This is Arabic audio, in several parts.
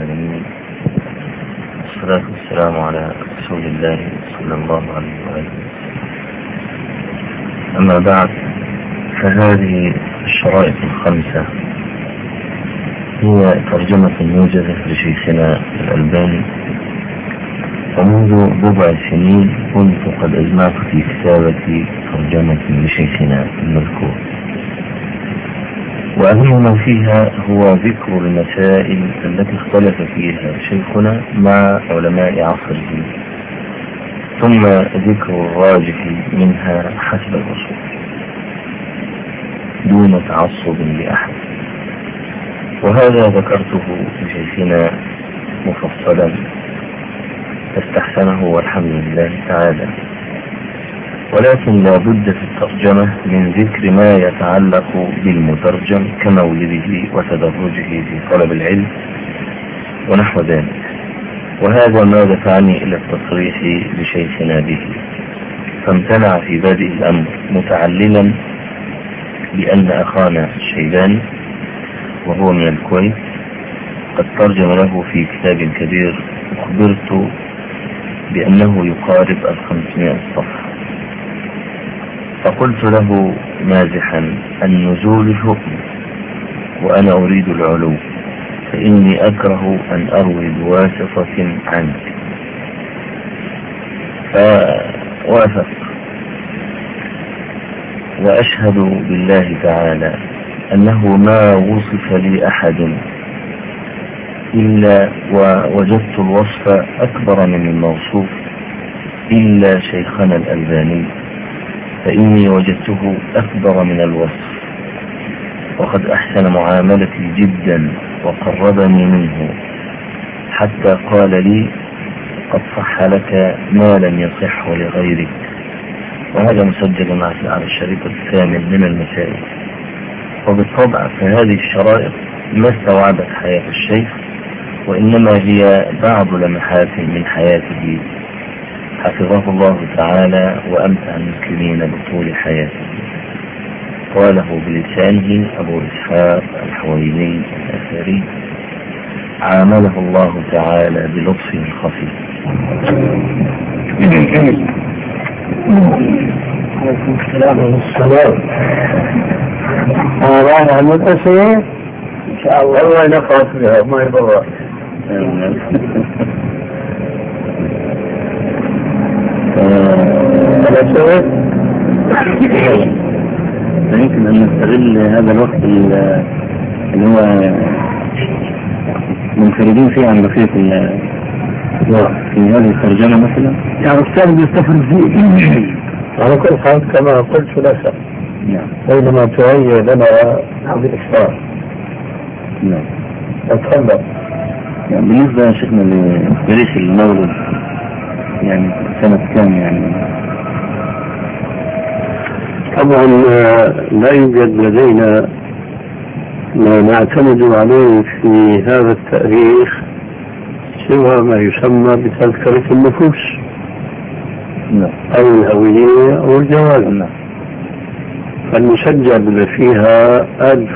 العالمين، والصلاة والسلام على رسول الله صلى الله عليه وآله. أما بعد، فهذه الشرائط الخمسة هي ترجمة موجزة لشيخنا الألباني، ومنذ بضع سنين كنت قد أجمعت في كتابة ترجمة لشيخنا المذكور، وأهم ما فيها هو ذكر المسائل التي اختلف فيها شيخنا مع علماء عصره، ثم ذكر الراجح منها حسب الأصول دون تعصب لأحد. وهذا ذكرته لشيخنا مفصلا فاستحسنه والحمد لله تعالى، ولكن لا بد في الترجمة من ذكر ما يتعلق بالمترجم كمولده وتدرجه في طلب العلم ونحو ذلك، وهذا ما دفعني إلى التصريح لشيخنا به، فامتنع في بادئ الأمر متعللا بأن أخانا الشيباني وهو من الكويت قد ترجم له في كتاب كبير، أخبرت بأنه يقارب 500 صفحة، فقلت له مازحا: النزول حكم وأنا أريد العلو، فإني أكره أن أروي بواسطة عنك. فوافق، وأشهد بالله تعالى أنه ما وصف لي أحد إلا ووجدت الوصف أكبر من الموصوف إلا شيخنا الألباني، فإني وجدته أكبر من الوصف، وقد أحسن معاملتي جدا وقربني منه، حتى قال لي: قد صح لك ما لم يصح لغيرك. وهذا مسجل على الشريط الثامن من المسائل. وبالطبع فهذه الشرائط ما استوعبت حياة الشيخ، وإنما هي بعض لمحات من حياته حفظه الله تعالى وأمتع المسلمين بطول حياته. قاله بلسانه أبو إسحاق الحويني الأثري، عامله الله تعالى بلطفه الخفي. عليكم السلام والسلام. رانا عن الأسئلة إن شاء الله. الله نقص بها ما يضر. يمكن أن نستغل هذا الوقت اللي هو منفردين فيه عن بقية في هذه الترجمة مثلا، يعني الثاني بيستفرد فيه على كل حال كما قلت لا شك. نعم. بينما تهيئ لنا هذه الإشارة. نعم. أتفضل. يعني بالنسبة يا شيخنا لتاريخ المولد، يعني سنة كام يعني؟ طبعا لا يوجد لدينا ما نعتمد عليه في هذا التاريخ سوى ما يسمى بتذكرة النفوس. نعم. أو الهوية أو الجواز. نعم. فالمسجل فيها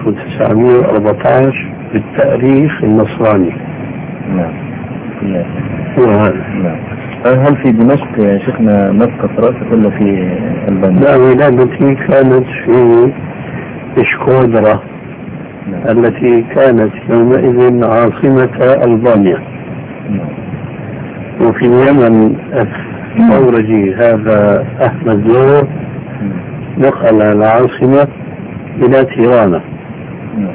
1914 بالتاريخ النصراني. نعم. هو هذا. نعم. هل في دمشق يا شيخنا مسقط رأسك ولا في ألبانيا؟ لا، ولادتي كانت في إشكودرا. نعم. التي كانت يومئذ عاصمة ألبانيا. نعم. وفي اليمن الثورجي هذا أحمد زور نقل العاصمة إلى تيرانا. نعم.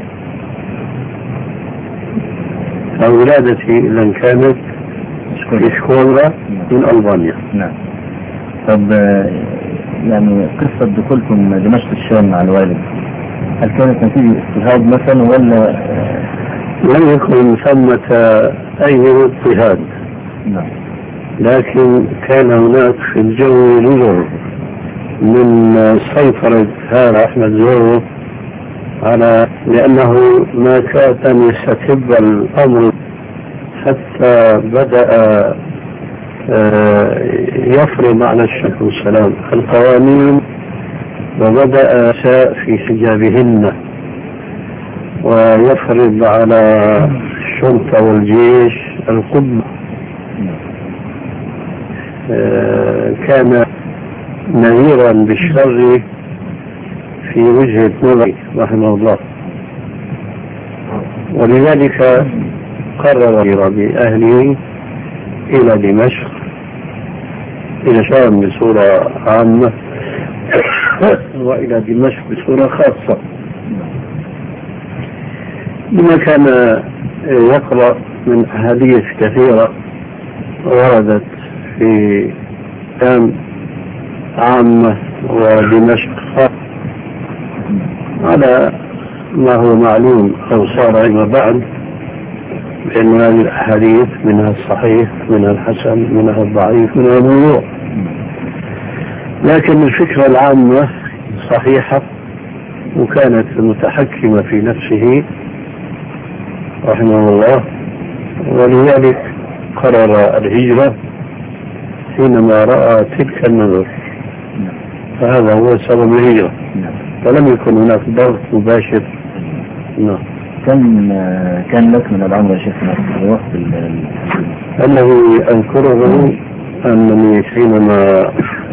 فولادتي إذن كانت في إشكودرا من ألبانيا. نعم. طب يعني قصة دخولكم دمشق الشام مع الوالد، هل كانت نتيجة اضطهاد مثلا ولا؟ لم يكن ثمة أي اضطهاد. نعم. لكن كان هناك في الجو نذر من سيطرة هذا أحمد زورو على، لأنه ما كان أن يستتب الأمر حتى بدأ يفرض على الشيخ والسلام القوانين، وبدأ في حجابهن ويفرض على الشرطة والجيش القبة. كان نذيرا بالشر في وجهة نظري رحمه الله، ولذلك قرر بأهله إلى دمشق، إلى شام بصورة عامة وإلى دمشق بصورة خاصة، لما كان يقرأ من أحاديث كثيرة وردت في شام عامة ودمشق خاصة على ما هو معلوم أو صار فيما بعد، بأن هذه الأحاديث منها الصحيح منها الحسن منها الضعيف منها الموضوع، لكن الفكرة العامة صحيحة وكانت متحكمة في نفسه رحمه الله، ولذلك قرر الهجرة حينما رأى تلك النظر، فهذا هو سبب الهجرة، فلم يكن هناك ضغط مباشر. كان لك من العمر يا شيخنا في وقت الذي أذكره أنني حينما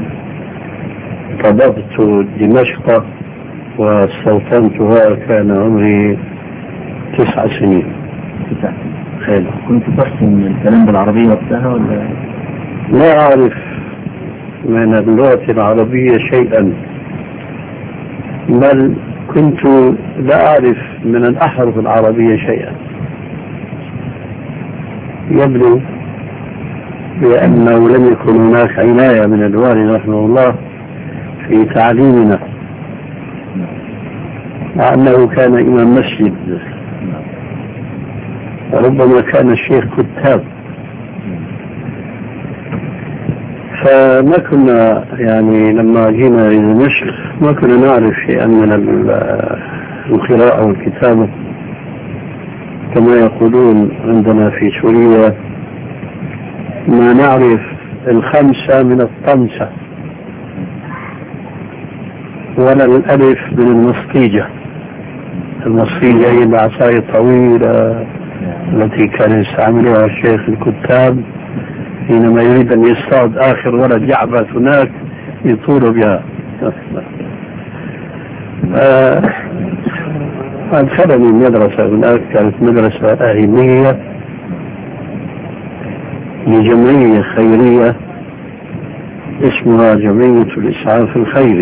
طبقت دمشق واستوطنتها كان عمري 9 سنين. كنت تحسن الكلام بالعربية وقتها ولا؟ لا أعرف من اللغة العربية شيئا، بل كنت لا أعرف من الأحرف العربية شيئا. يبدو بأنه لم يكن هناك عناية من الوالد رحمه الله في تعليمنا، مع أنه كان إمام مسجد وربما كان الشيخ كتاب، فما كنا يعني لما جينا إلى دمشق ما كنا نعرف شيئا من القراءة والكتابة كما يقولون عندنا في سوريا، ما نعرف 5 من الطمسة ولا الألف من المصطيجة. المصطيجة هي العصاية الطويلة التي كان يستعملها الشيخ الكتاب حينما يريد أن يصطاد آخر ولد يعبث هناك يطول بها. أدخلني المدرسة هناك، كانت مدرسة أهلية لجمعية خيرية اسمها جمعية الإسعاف الخيري،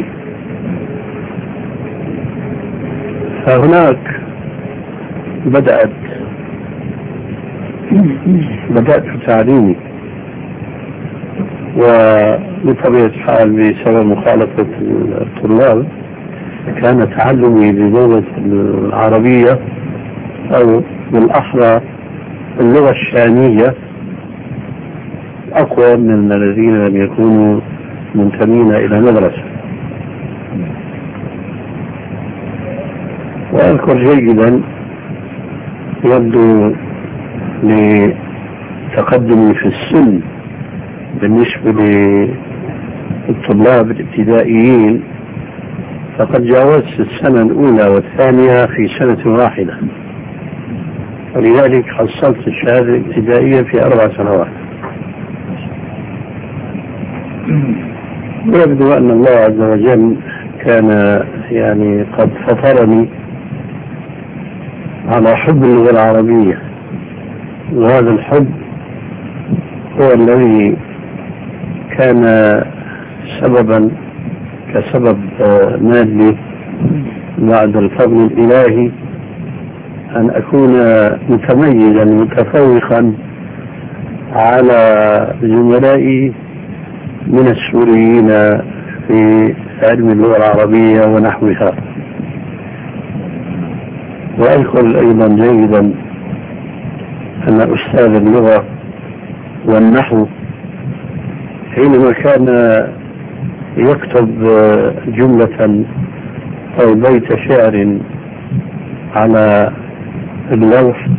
فهناك بدأت تعليمي، وبطبيعة الحال بسبب مخالفة الطلاب كان تعلمي باللغة العربية أو بالأحرى اللغة الشامية أقوى من الذين لم يكونوا منتمين إلى مدرسة. وأذكر جيدا يبدو لتقدمي في السن بالنسبة للطلاب الابتدائيين، فقد جاوزت السنة الأولى والثانية في سنة واحدة، ولذلك حصلت الشهادة الابتدائية في 4 سنوات. ويبدو أن الله عز وجل كان يعني قد فطرني على حب اللغة العربية، وهذا الحب هو الذي كان سببا كسبب مادي بعد الفضل الإلهي أن أكون متميزا متفوقا على زملائي من السوريين في علم اللغة العربية ونحوها. وأذكر أيضا جيدا أن أستاذ اللغة والنحو حينما كان يكتب جملة أو بيت شعر على اللوح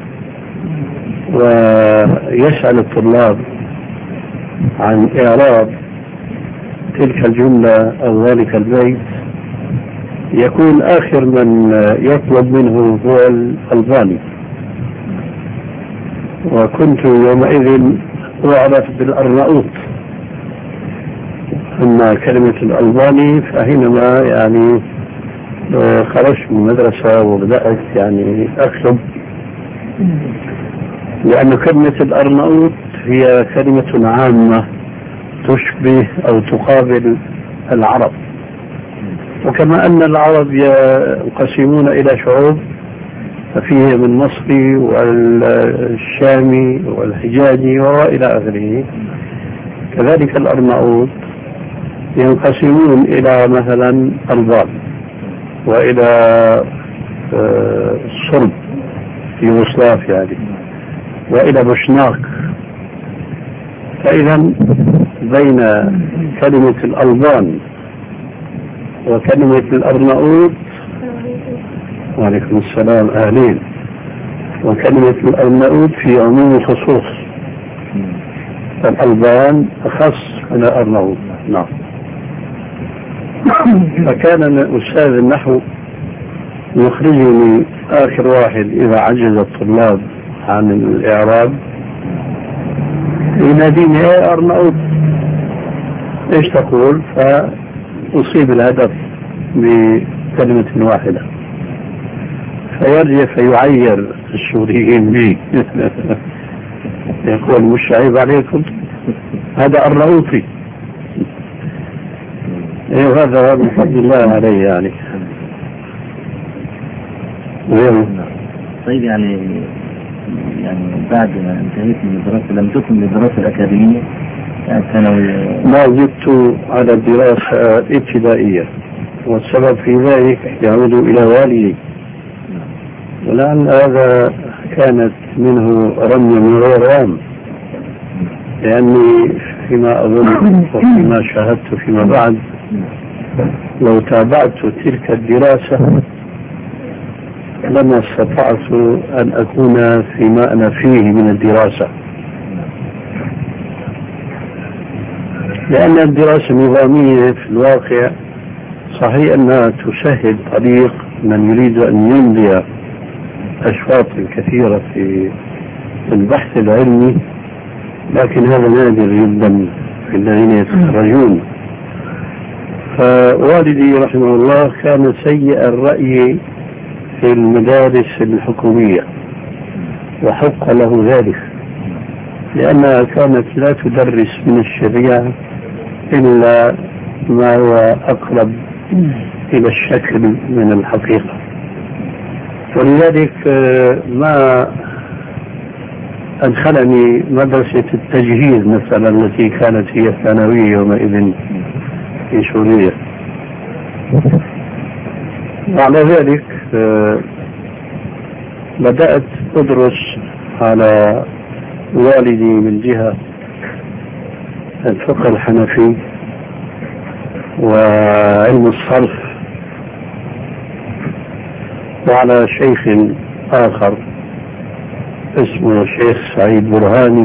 ويسأل الطلاب عن إعراب تلك الجملة أو ذلك البيت، يكون آخر من يطلب منه هو الألباني، وكنت يومئذ أعرف بالأرناؤوط. أما كلمة الألباني فحينما يعني خرجت من المدرسة وبدأت يعني أكتب، لأن كلمة الأرناؤوط هي كلمة عامة تشبه أو تقابل العرب، وكما أن العرب ينقسمون إلى شعوب ففيه من مصري والشامي والحجازي وإلى آخره، كذلك الأرناؤوط ينقسمون إلى مثلا ألبان وإلى صرب في يوغوسلافيا يعني، وإلى بوشناك. فإذا بين كلمة الألبان وكلمة الأرناؤوط، وعليكم السلام أهلين، وكلمة الأرناؤوط في عموم الخصوص، الألبان أخص من الأرناؤوط. نعم. فكان أستاذ النحو يخرجني آخر واحد إذا عجز الطلاب عن الإعراب، يناديني يا أرناؤوط إيش تقول، فأصيب الهدف بكلمة واحدة، فيرجع فيعير السوريين بي يقول مش عيب عليكم، هذا أرناؤوطي. هذا من فضل الله عليه يعني. طيب يعني بعد ما انتهيت من الدراسة لم تكن للدراسة الأكاديمية الثانوية؟ ما زدت على الدراسة ابتدائية، والسبب في ذلك يعود إلى والدي، ولعل هذا كانت منه رمي من غير رام، لأني فيما أظن وفيما شاهدت فيما بعد لو تابعت تلك الدراسة لما استطعت أن أكون فيما أنا فيه من الدراسة، لأن الدراسة النظامية في الواقع صحيح أنها تسهل طريق من يريد أن يمضي أشواط كثيرة في البحث العلمي، لكن هذا نادر جدا في الذين يتخرجون. فوالدي رحمه الله كان سيء الرأي في المدارس الحكومية، وحق له ذلك، لأنها كانت لا تدرس من الشريعة إلا ما هو أقرب إلى الشكل من الحقيقة. ولذلك ما أدخلني مدرسة التجهيز مثلا التي كانت هي الثانوية يومئذ في سوريا. وعلى ذلك بدأت أدرس على والدي من جهة الفقه الحنفي وعلم الصرف، وعلى شيخ آخر اسمه الشيخ سعيد برهاني.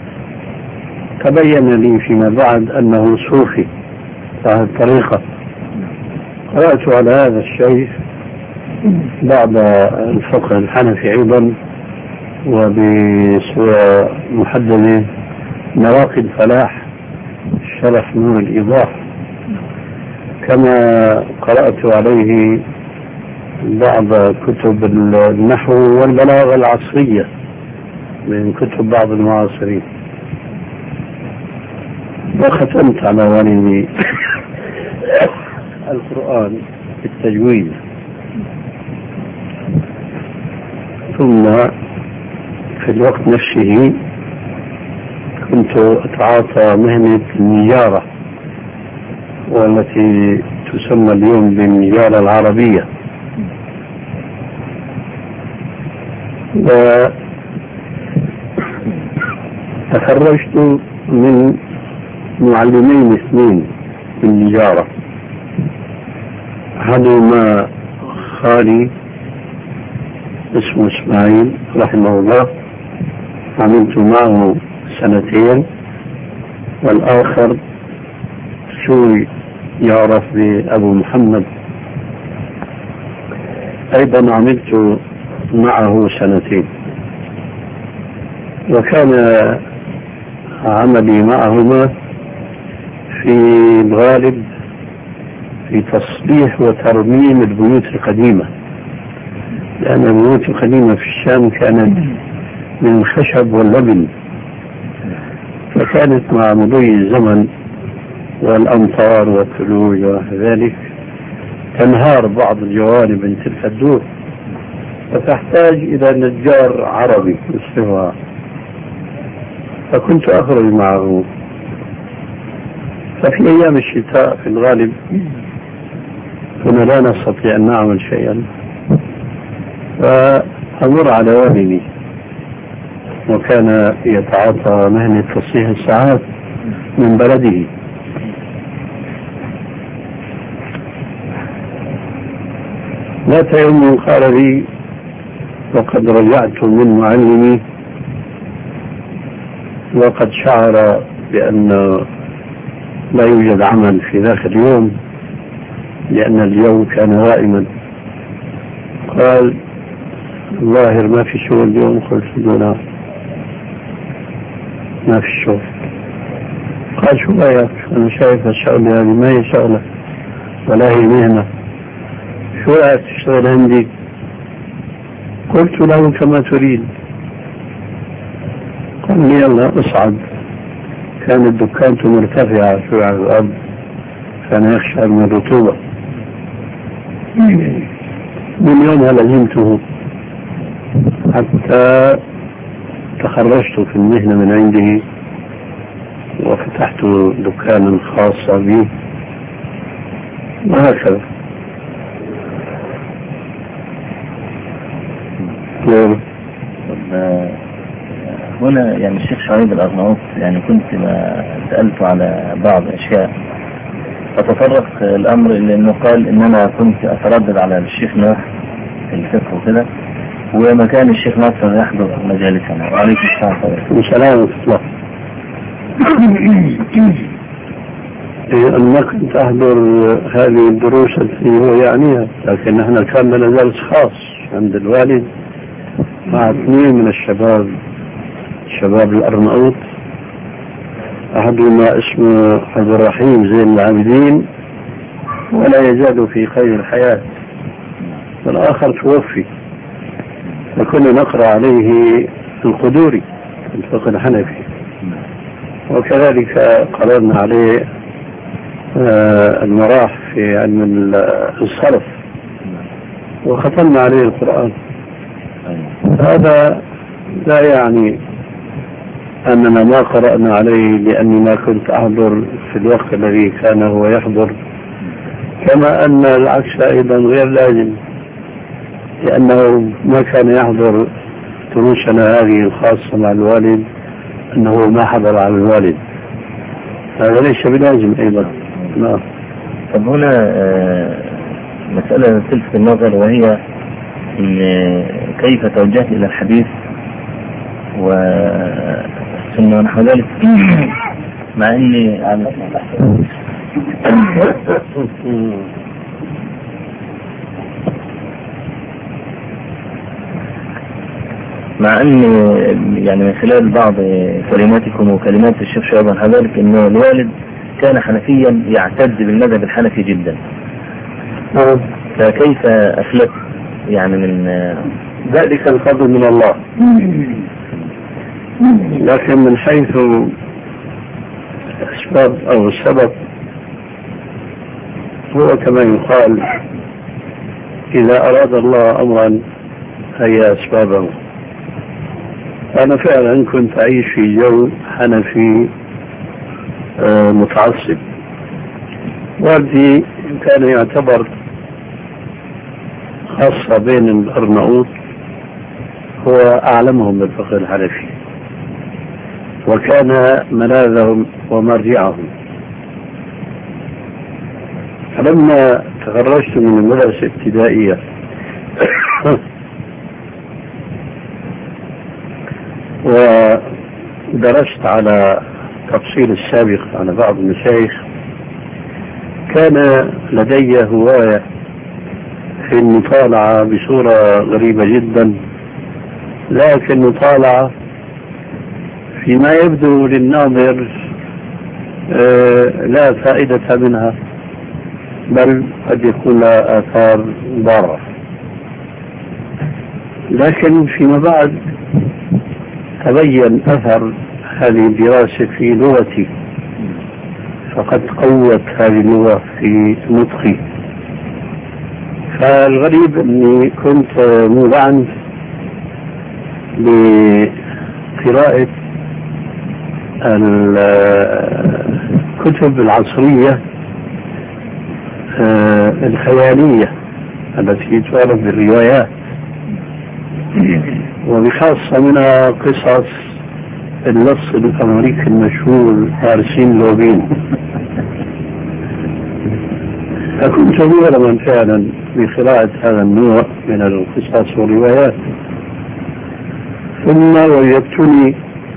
تبين لي فيما بعد أنه صوفي على الطريقة. قرأت على هذا الشيخ بعد الفقه الحنفي أيضا، وبصورة محددة نواقض الفلاح شرح نور الإيضاح، كما قرأت عليه بعض كتب النحو والبلاغة العصرية من كتب بعض المعاصرين، وختمت على والدي القرآن في التجويد. ثم في الوقت نفسه كنت أتعاطى مهنة النجارة، والتي تسمى اليوم بالنجارة العربية، وتخرجت من معلمين اثنين في النجارة، أحدهما خالي اسمه إسماعيل رحمه الله، عملت معه 2 سنين، والآخر سوري يعرف بأبو محمد أيضا عملت معه 2 وكان عملي معهما في الغالب في تصليح وترميم البيوت القديمة، لأن البيوت القديمة في الشام كانت من الخشب واللبن، فكانت مع مضي الزمن والأمطار والثلوج وذلك تنهار بعض الجوانب من تلك الدور، فتحتاج إلى نجار عربي يصلحها، فكنت أخرج معه. ففي أيام الشتاء في الغالب كنا لا نستطيع أن نعمل شيئا، فأمر على والدي وكان يتعاطى مهنة تصليح الساعات من بلده، ذات يوم قال لي وقد رجعت من معلمي وقد شعر بأن لا يوجد عمل في ذاك اليوم لأن الجو كان غائما، قال الظاهر ما في شغل اليوم. قلت له ما في شغل. قال شو رأيك؟ أنا شايف الشغلة هذه ما هي شغلة ولا هي مهنة، شو رأيك تشتغل عندي؟ قلت له كما تريد. قال لي يلا اصعد. كانت دكانته مرتفعة شوي على الأرض، كان يخشى من الرطوبة. من يومها لزمته حتى تخرجت في المهنة من عنده وفتحت دكانا خاصا بي وهكذا. هنا يعني الشيخ شعيب الأرناؤوط يعني كنت ما سألته على بعض أشياء، فتطرق الأمر إلى أنه قال إن أنا كنت أتردد على الشيخ نوح في الفقه وكده، ومكان الشيخ ناصر يحضر مجالسنا. وعليكم السلام ورحمة الله. أنا كنت أحضر هذه الدروس التي هو يعنيها، لكن نحن كان لنا درس خاص عند الوالد مع 2 من الشباب الأرناؤوط، أحدهما اسمه عبد الرحيم زين العابدين ولا يزال في خير الحياة، والآخر توفي، فكنا نقرأ عليه القدوري الفقه الحنفي، وكذلك قرأنا عليه المراح في علم الصرف، وختمنا عليه القرآن. هذا لا يعني أننا ما قرأنا عليه لأني ما كنت أحضر في الوقت الذي كان هو يحضر، كما أن العكس أيضا غير لازم، لأنه ما كان يحضر دروسنا هذه الخاصة مع الوالد أنه ما حضر على الوالد، هذا ليس بلازم أيضا. نعم. طب هنا مسألة تلفت النظر، وهي إن كيف توجهت إلى الحديث والسنة ونحو ذلك، مع إني مع أن يعني من خلال بعض كلماتكم وكلمات الشيخ شعيب ونحو ذلك إنه الوالد كان حنفيا يعتد بالمذهب الحنفي جدا، فكيف أفلت يعني من ذلك الفضل من الله؟ لكن من حيث الأسباب أو السبب، هو كما يقال إذا أراد الله أمرا هي أسبابه. أنا فعلا كنت أعيش في جو حنفي متعصب. والدي كان يعتبر خاصة بين الأرناؤوط هو أعلمهم بالفقه الحنفي، وكان ملاذهم ومرجعهم. فلما تخرجت من المدرسة الابتدائية ودرست على تفصيل السابق على بعض المشايخ، كان لدي هواية في المطالعة بصورة غريبة جدا، لكن مطالعة فيما يبدو للناظر لا فائدة منها، بل قد يكون لها آثار ضارة. لكن فيما بعد تبين أثر هذه الدراسة في لغتي، فقد قوت هذه اللغة في نطقي. فالغريب أني كنت مولعا بقراءة الكتب العصرية الخيالية التي تعرف بالروايات، وبخاصة منها قصص اللص الأمريكي المشهور فارسين لوبين. فكنت مغرما فعلا بقراءة هذا النوع من القصص والروايات، ثم وجدتني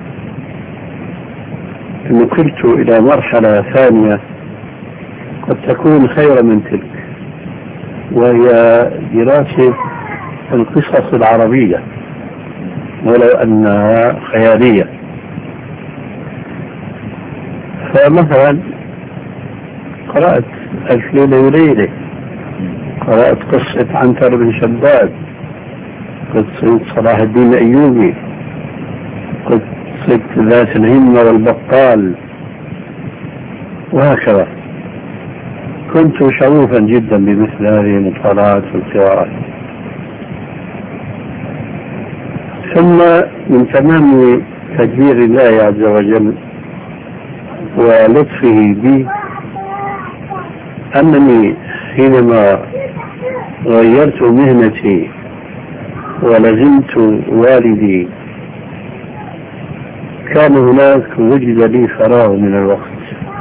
نقلت إلى مرحلة ثانية قد تكون خير من تلك، وهي دراسة القصص العربية ولو أنها خيالية. فمثلا قرأت ألف ليلة وليلة، قرأت قصة عنتر بن شداد، قصة صلاح الدين الأيوبي، قصة ذات الهمة والبطال، وهكذا. كنت شغوفا جدا بمثل هذه المطالعات والقراءات. ثم من تمام تدبير الله عز وجل ولطفه بي أنني حينما غيرت مهنتي ولزمت والدي كان هناك وجد لي فراغ من الوقت.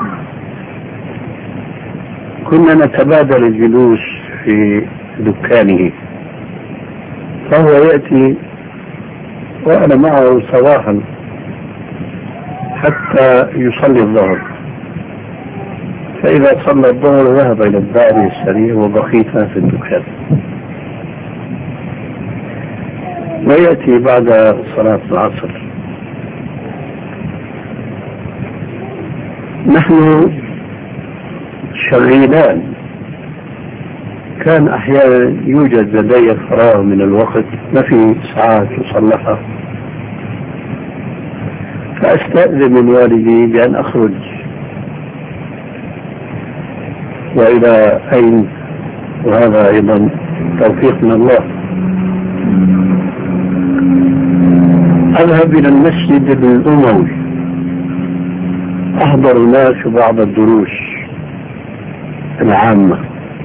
كنا نتبادل الجلوس في دكانه، فهو يأتي وأنا معه صباحا حتى يصلي الظهر، فإذا صلى الظهر ذهب إلى الدار السريع وبقيت في الدكان، ويأتي بعد صلاة العصر. نحن شغيلان، كان أحيانا يوجد لدي فراغ من الوقت، ما في ساعات تصلحها، فأستأذن من والدي بأن أخرج. وإلى أين؟ وهذا أيضا توفيق من الله. أذهب إلى المسجد الأموي، أحضر هناك بعض الدروس العامة،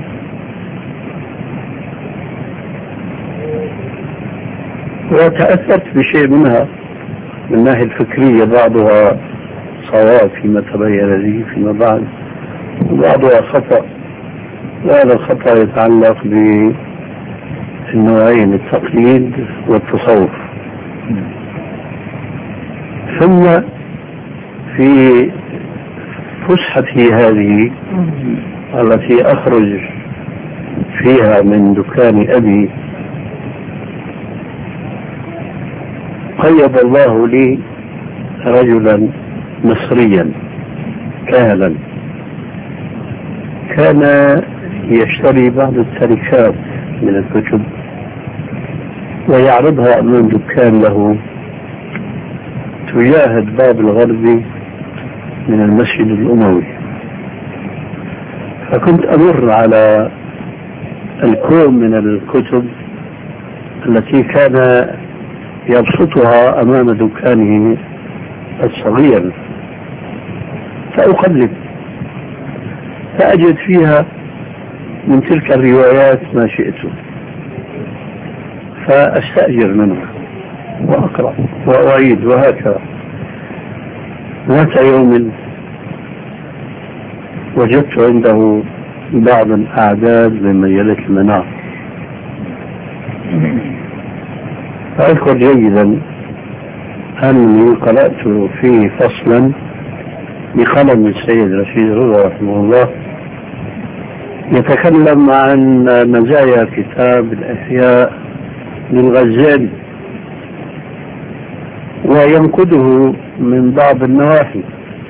وتأثرت بشيء منها من الناحية الفكرية، بعضها صواب فيما تبين لي فيما بعد، وبعضها خطأ، وهذا الخطأ يتعلق بالنوعين، التقليد والتصوف. ثم في فسحتي هذه التي أخرج فيها من دكان أبي قيض الله لي رجلا مصريا كاهلا، كان يشتري بعض التركات من الكتب ويعرضها أمام دكان له تجاه الباب الغربي من المسجد الأموي. فكنت أمر على الكوم من الكتب التي كان يبسطها أمام دكانه الصغير، فأقلب فأجد فيها من تلك الروايات ما شئت، فأستأجر منه وأقرأ وأعيد، وهكذا. ذات يوم وجدت عنده بعض الأعداد من مجلة المنار، فأذكر جيدا أني قرأت فيه فصلا بقلم السيد رشيد رضا رحمه الله يتكلم عن مزايا كتاب الإحياء للغزالي وينقده من بعض النواحي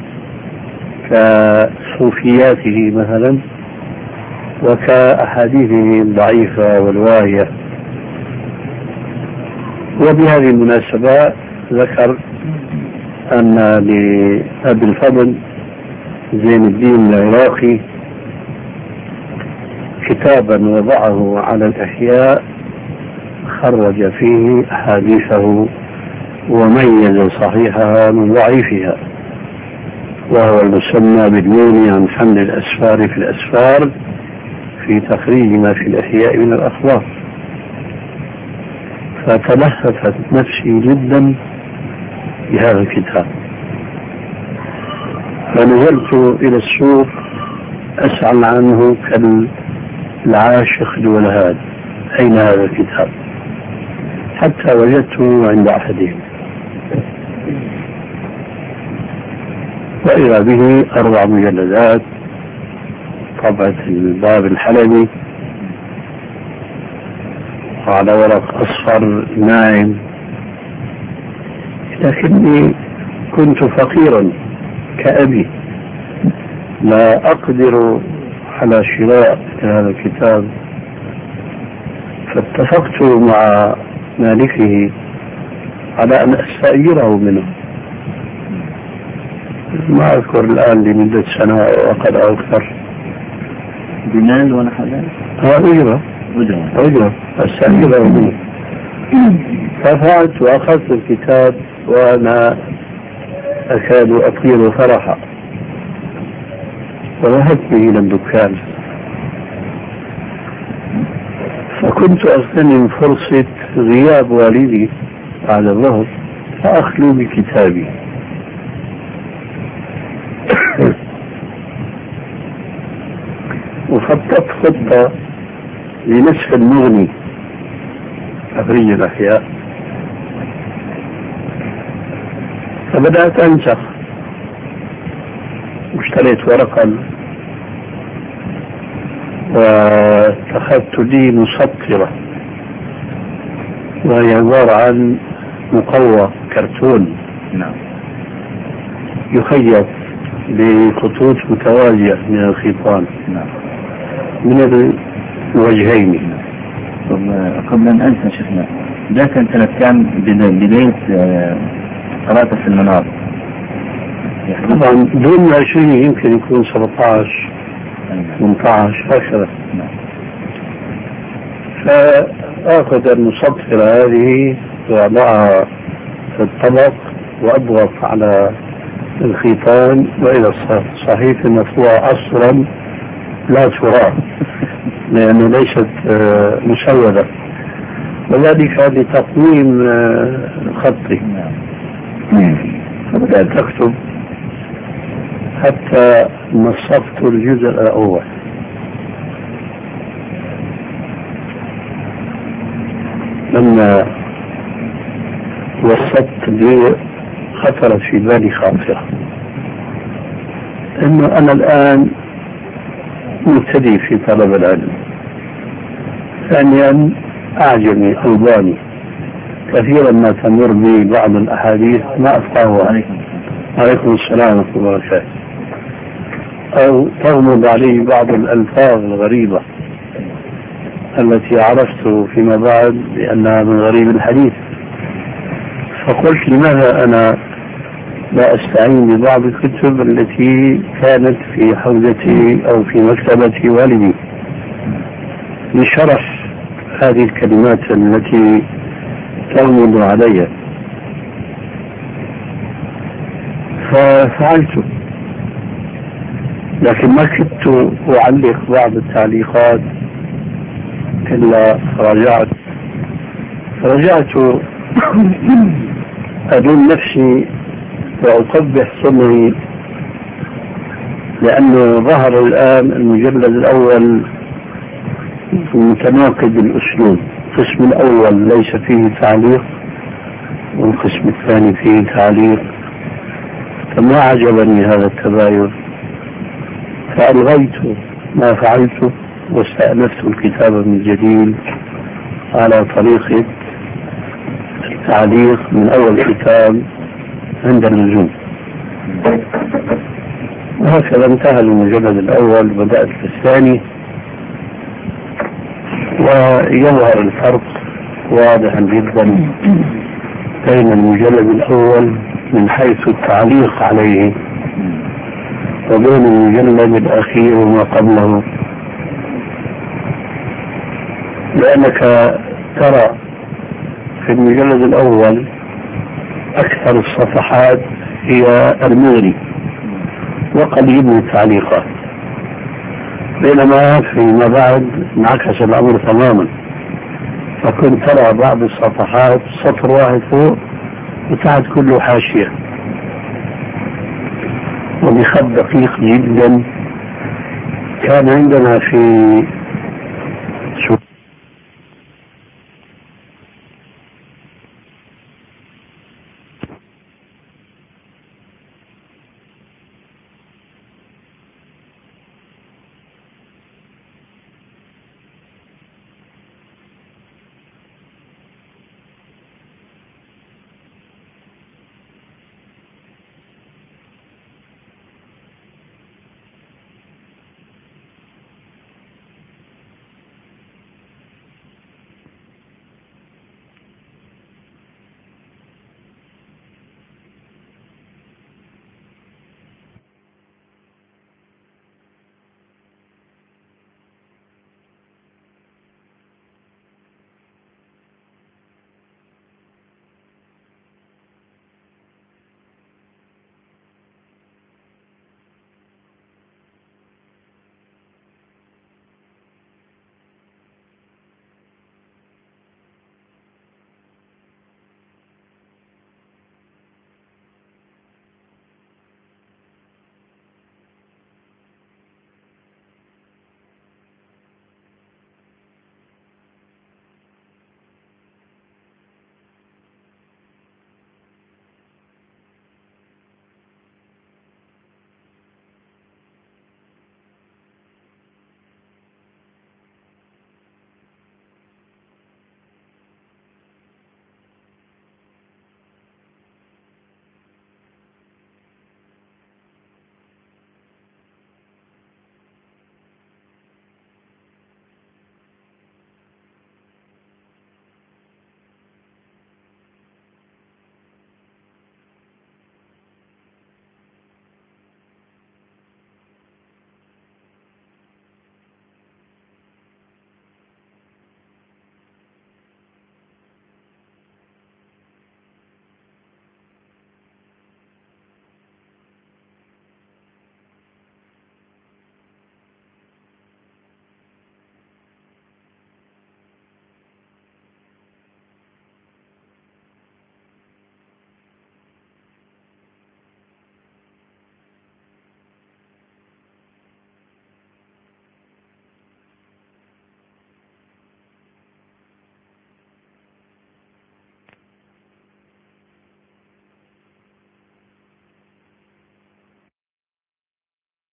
كصوفياته مثلا وكأحاديثه الضعيفة والواهية. وبهذه المناسبة ذكر أن لأبي الفضل زين الدين العراقي كتابا وضعه على الإحياء خرج فيه أحاديثه وميز صحيحها من ضعيفها، وهو المسمى بالنون عن حمل الأسفار في الأسفار في تخريج ما في الإحياء من الأخبار. فتلهفت نفسي جدا بهذا الكتاب، فنزلت إلى السوق أسأل عنه كالعاشق لولهاد أين هذا الكتاب، حتى وجدته عند أحدهم وإذا به 4 مجلدات طبعة الباب الحلبي وعلى ورق أصفر ناعم، لكني كنت فقيرا كأبي لا أقدر على شراء هذا الكتاب، فاتفقت مع مالكه على أن أستأجره منه، ما أذكر الآن لمدة سنة أو أقل أو أكثر. بمال ولا حاجة؟ أجرة أستأجره منه. ففعلت وأخذت الكتاب وأنا أكاد أطير فرحا، وذهبت به إلى الدكان، فكنت أغتنم فرصة غياب والدي بعد الظهر فأخلو بكتابي. وخططت خطة لنسخ المغني تخريج الأحياء، فبدأت أنسخ واشتريت ورقا واتخذت لي مسطرة وهي عبارة عن مقوى كرتون يخيط بخطوط متوازية من الخيطان من الوجهين. قبل أن أنسى شيخنا، ده كان سنة كام بداية قراءة في المنار؟ طبعا دون 20 يمكن يكون 17 18 هكذا. فأخذ المسطرة هذه وأضعها في الطبق وأضغط على الخيطان، وإذا الصحيفة مرفوعة أصلا لا ترى لأنه ليست مسودة، وذلك لتقويم خطي. فبدأت أكتب حتى نصفت الجزء الأول، لما وصلت لي خطرت في بالي خاطرة أنه أنا الآن مبتدئ في طلب العلم، ثانيا أعجمي ألباني كثيرا ما تمر بي بعض الأحاديث ما أفقهها، عليكم السلام ورحمة الله وبركاته، أو تغمض علي بعض الألفاظ الغريبة التي عرفت فيما بعد بأنها من غريب الحديث. فقلت لماذا أنا لا أستعين ببعض الكتب التي كانت في حوزتي أو في مكتبة والدي لشرح هذه الكلمات التي تغمض علي. ففعلت، لكن ما كنت أعلق بعض التعليقات إلا رجعت ألوم نفسي وأقبح صنعي، لأنه ظهر الآن المجلد الأول متناقض الأسلوب، القسم الأول ليس فيه تعليق والقسم الثاني فيه تعليق، فما عجبني هذا التباين، فألغيت ما فعلته واستأنفت الكتاب من جديد على طريقة التعليق من أول كتاب عند اللزوم. وهكذا انتهى المجلد الأول، بدأت في الثاني، ويظهر الفرق واضحا جدا بين المجلد الأول من حيث التعليق عليه وبين المجلد الأخير وما قبله، لأنك ترى في المجلد الأول أكثر الصفحات هي المغني وقليل من التعليقات، بينما فيما بعد انعكس الأمر تماما، فكنت ترى بعض الصفحات سطر واحد فوق وتحت كله حاشية وبخط دقيق جدا. كان عندنا في